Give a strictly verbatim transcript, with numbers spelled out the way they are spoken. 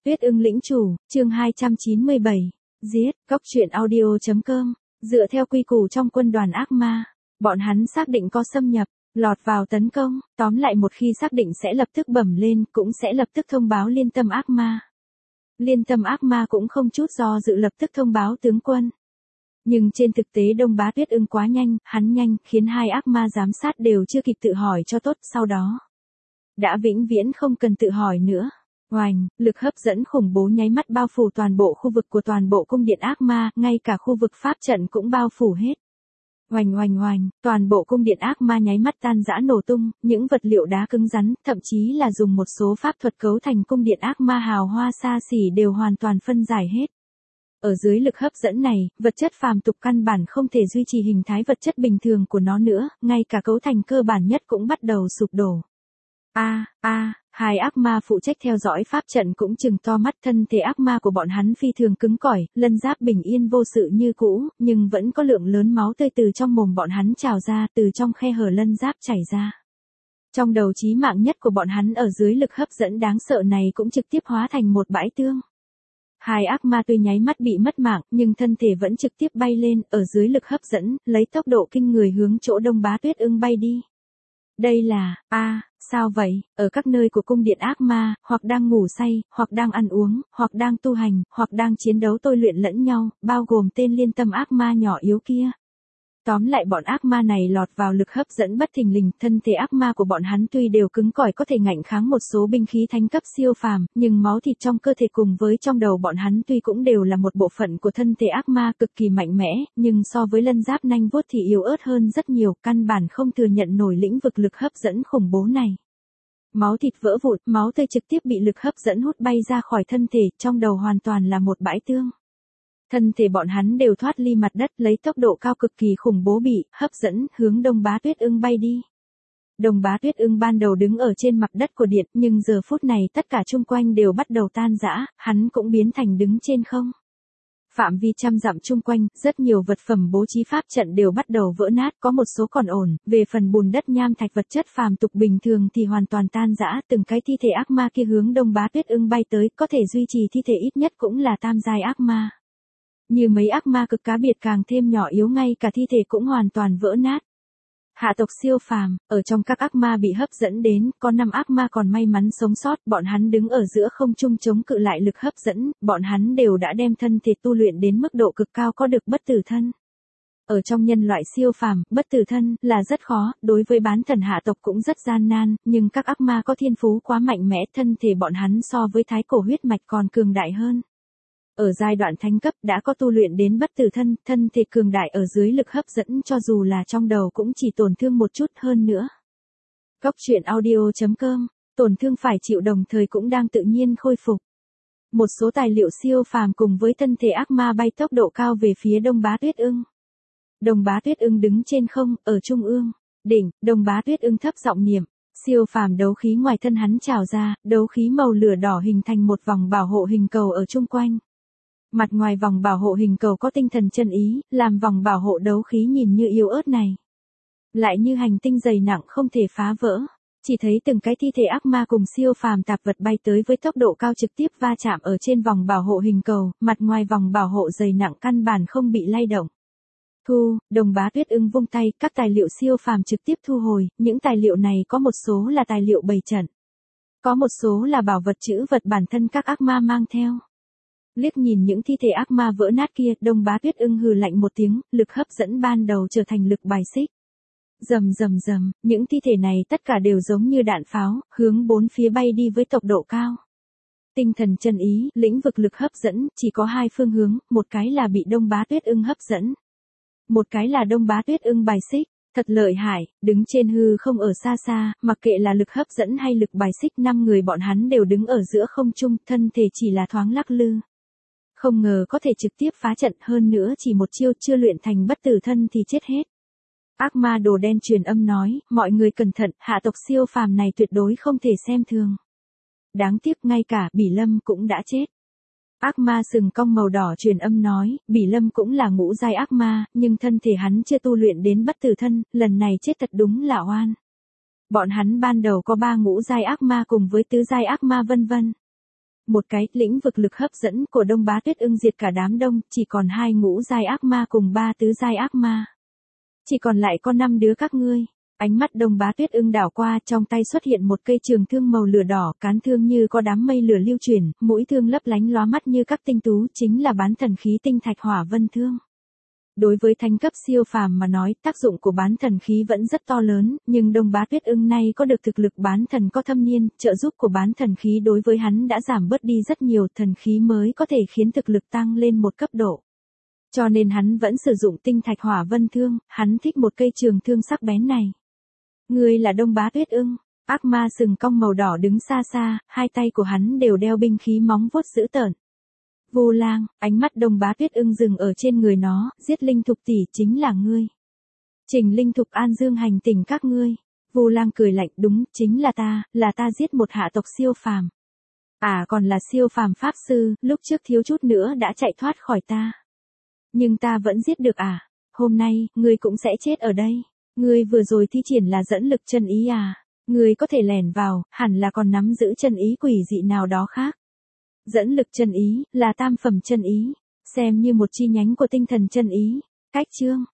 Tuyết ưng lĩnh chủ, chương hai trăm chín mươi bảy. Giết, Cốc truyện audio chấm com. Dựa theo quy củ trong quân đoàn ác ma, bọn hắn xác định có xâm nhập, lọt vào tấn công, tóm lại một khi xác định sẽ lập tức bẩm lên, cũng sẽ lập tức thông báo liên tâm ác ma. Liên tâm ác ma cũng không chút do dự lập tức thông báo tướng quân. Nhưng trên thực tế Đông Bá Tuyết ưng quá nhanh, hắn nhanh, khiến hai ác ma giám sát đều chưa kịp tự hỏi cho tốt, sau đó đã vĩnh viễn không cần tự hỏi nữa. Oành, lực hấp dẫn khủng bố nháy mắt bao phủ toàn bộ khu vực của toàn bộ cung điện ác ma, ngay cả khu vực pháp trận cũng bao phủ hết. Oành oành oành, toàn bộ cung điện ác ma nháy mắt tan rã nổ tung, những vật liệu đá cứng rắn, thậm chí là dùng một số pháp thuật cấu thành cung điện ác ma hào hoa xa xỉ đều hoàn toàn phân giải hết. Ở dưới lực hấp dẫn này, vật chất phàm tục căn bản không thể duy trì hình thái vật chất bình thường của nó nữa, ngay cả cấu thành cơ bản nhất cũng bắt đầu sụp đổ. A, a, hai ác ma phụ trách theo dõi pháp trận cũng chừng to mắt, thân thể ác ma của bọn hắn phi thường cứng cỏi, lân giáp bình yên vô sự như cũ, nhưng vẫn có lượng lớn máu tươi từ trong mồm bọn hắn trào ra, từ trong khe hở lân giáp chảy ra. Trong đầu chí mạng nhất của bọn hắn ở dưới lực hấp dẫn đáng sợ này cũng trực tiếp hóa thành một bãi tương. Hai ác ma tuy nháy mắt bị mất mạng, nhưng thân thể vẫn trực tiếp bay lên, ở dưới lực hấp dẫn, lấy tốc độ kinh người hướng chỗ Đông Bá Tuyết ưng bay đi. Đây là, a à, sao vậy, ở các nơi của cung điện ác ma, hoặc đang ngủ say, hoặc đang ăn uống, hoặc đang tu hành, hoặc đang chiến đấu tôi luyện lẫn nhau, bao gồm tên liên tâm ác ma nhỏ yếu kia. Tóm lại bọn ác ma này lọt vào lực hấp dẫn bất thình lình, thân thể ác ma của bọn hắn tuy đều cứng cỏi có thể ngạnh kháng một số binh khí thánh cấp siêu phàm, nhưng máu thịt trong cơ thể cùng với trong đầu bọn hắn tuy cũng đều là một bộ phận của thân thể ác ma cực kỳ mạnh mẽ, nhưng so với lân giáp nanh vuốt thì yếu ớt hơn rất nhiều, căn bản không thừa nhận nổi lĩnh vực lực hấp dẫn khủng bố này. Máu thịt vỡ vụn, máu tươi trực tiếp bị lực hấp dẫn hút bay ra khỏi thân thể, trong đầu hoàn toàn là một bãi tương. Thân thể bọn hắn đều thoát ly mặt đất, lấy tốc độ cao cực kỳ khủng bố bị hấp dẫn hướng Đông Bá Tuyết ưng bay đi. Đông Bá Tuyết ưng ban đầu đứng ở trên mặt đất của điện, nhưng giờ phút này tất cả chung quanh đều bắt đầu tan rã, hắn cũng biến thành đứng trên không. Phạm vi trăm dặm chung quanh, rất nhiều vật phẩm bố trí pháp trận đều bắt đầu vỡ nát, có một số còn ổn, về phần bùn đất nham thạch vật chất phàm tục bình thường thì hoàn toàn tan rã, từng cái thi thể ác ma kia hướng Đông Bá Tuyết ưng bay tới, có thể duy trì thi thể ít nhất cũng là tam giai ác ma. Như mấy ác ma cực cá biệt càng thêm nhỏ yếu, ngay cả thi thể cũng hoàn toàn vỡ nát. Hạ tộc siêu phàm, ở trong các ác ma bị hấp dẫn đến, có năm ác ma còn may mắn sống sót, bọn hắn đứng ở giữa không trung chống cự lại lực hấp dẫn, bọn hắn đều đã đem thân thể tu luyện đến mức độ cực cao có được bất tử thân. Ở trong nhân loại siêu phàm, bất tử thân là rất khó, đối với bán thần hạ tộc cũng rất gian nan, nhưng các ác ma có thiên phú quá mạnh mẽ, thân thể bọn hắn so với thái cổ huyết mạch còn cường đại hơn. Ở giai đoạn thánh cấp đã có tu luyện đến bất tử thân, thân thể cường đại ở dưới lực hấp dẫn cho dù là trong đầu cũng chỉ tổn thương một chút hơn nữa. Cốc truyện audio chấm com, tổn thương phải chịu đồng thời cũng đang tự nhiên khôi phục. Một số tài liệu siêu phàm cùng với thân thể ác ma bay tốc độ cao về phía Đông Bá Tuyết ưng. Đông Bá Tuyết ưng đứng trên không, ở trung ương, đỉnh, Đông Bá Tuyết ưng thấp giọng niệm. Siêu phàm đấu khí ngoài thân hắn trào ra, đấu khí màu lửa đỏ hình thành một vòng bảo hộ hình cầu ở chung quanh. Mặt ngoài vòng bảo hộ hình cầu có tinh thần chân ý, làm vòng bảo hộ đấu khí nhìn như yếu ớt này lại như hành tinh dày nặng không thể phá vỡ. Chỉ thấy từng cái thi thể ác ma cùng siêu phàm tạp vật bay tới với tốc độ cao trực tiếp va chạm ở trên vòng bảo hộ hình cầu, mặt ngoài vòng bảo hộ dày nặng căn bản không bị lay động. Thu, Đông Bá Tuyết ưng vung tay, các tài liệu siêu phàm trực tiếp thu hồi, những tài liệu này có một số là tài liệu bày trận, có một số là bảo vật trữ vật bản thân các ác ma mang theo. Liếc nhìn những thi thể ác ma vỡ nát kia, Đông Bá Tuyết ưng hừ lạnh một tiếng, lực hấp dẫn ban đầu trở thành lực bài xích. Rầm rầm rầm, những thi thể này tất cả đều giống như đạn pháo, hướng bốn phía bay đi với tốc độ cao. Tinh thần chân ý, lĩnh vực lực hấp dẫn, chỉ có hai phương hướng, một cái là bị Đông Bá Tuyết ưng hấp dẫn, một cái là Đông Bá Tuyết ưng bài xích. Thật lợi hại, đứng trên hư không ở xa xa, mặc kệ là lực hấp dẫn hay lực bài xích, năm người bọn hắn đều đứng ở giữa không trung, thân thể chỉ là thoáng lắc lư. Không ngờ có thể trực tiếp phá trận, hơn nữa chỉ một chiêu chưa luyện thành bất tử thân thì chết hết. Ác ma đồ đen truyền âm nói, mọi người cẩn thận, hạ tộc siêu phàm này tuyệt đối không thể xem thường. Đáng tiếc ngay cả Bỉ Lâm cũng đã chết. Ác ma sừng cong màu đỏ truyền âm nói, Bỉ Lâm cũng là ngũ giai ác ma, nhưng thân thể hắn chưa tu luyện đến bất tử thân, lần này chết thật đúng là oan. Bọn hắn ban đầu có ba ngũ giai ác ma cùng với tứ giai ác ma vân vân. Một cái, lĩnh vực lực hấp dẫn của Đông Bá Tuyết Ưng diệt cả đám đông, chỉ còn hai ngũ giai ác ma cùng ba tứ giai ác ma. Chỉ còn lại có năm đứa các ngươi. Ánh mắt Đông Bá Tuyết Ưng đảo qua, trong tay xuất hiện một cây trường thương màu lửa đỏ, cán thương như có đám mây lửa lưu chuyển, mũi thương lấp lánh lóa mắt như các tinh tú, chính là bán thần khí tinh thạch hỏa vân thương. Đối với thánh cấp siêu phàm mà nói, tác dụng của bán thần khí vẫn rất to lớn, nhưng Đông Bá Tuyết Ưng nay có được thực lực bán thần có thâm niên, trợ giúp của bán thần khí đối với hắn đã giảm bớt đi rất nhiều, thần khí mới có thể khiến thực lực tăng lên một cấp độ. Cho nên hắn vẫn sử dụng tinh thạch hỏa vân thương, hắn thích một cây trường thương sắc bén này. Ngươi là Đông Bá Tuyết Ưng, ác ma sừng cong màu đỏ đứng xa xa, hai tay của hắn đều đeo binh khí móng vuốt dữ tợn. Vô Lang, ánh mắt Đông Bá Tuyết Ưng dừng ở trên người nó, giết Linh Thục tỷ chính là ngươi. Trình Linh Thục An Dương hành tỉnh các ngươi. Vô Lang cười lạnh, đúng, chính là ta, là ta giết một hạ tộc siêu phàm. À còn là siêu phàm pháp sư, lúc trước thiếu chút nữa đã chạy thoát khỏi ta. Nhưng ta vẫn giết được à, hôm nay, ngươi cũng sẽ chết ở đây. Ngươi vừa rồi thi triển là dẫn lực chân ý à, ngươi có thể lẻn vào, hẳn là còn nắm giữ chân ý quỷ dị nào đó khác. Dẫn lực chân ý, là tam phẩm chân ý, xem như một chi nhánh của tinh thần chân ý. Cách chương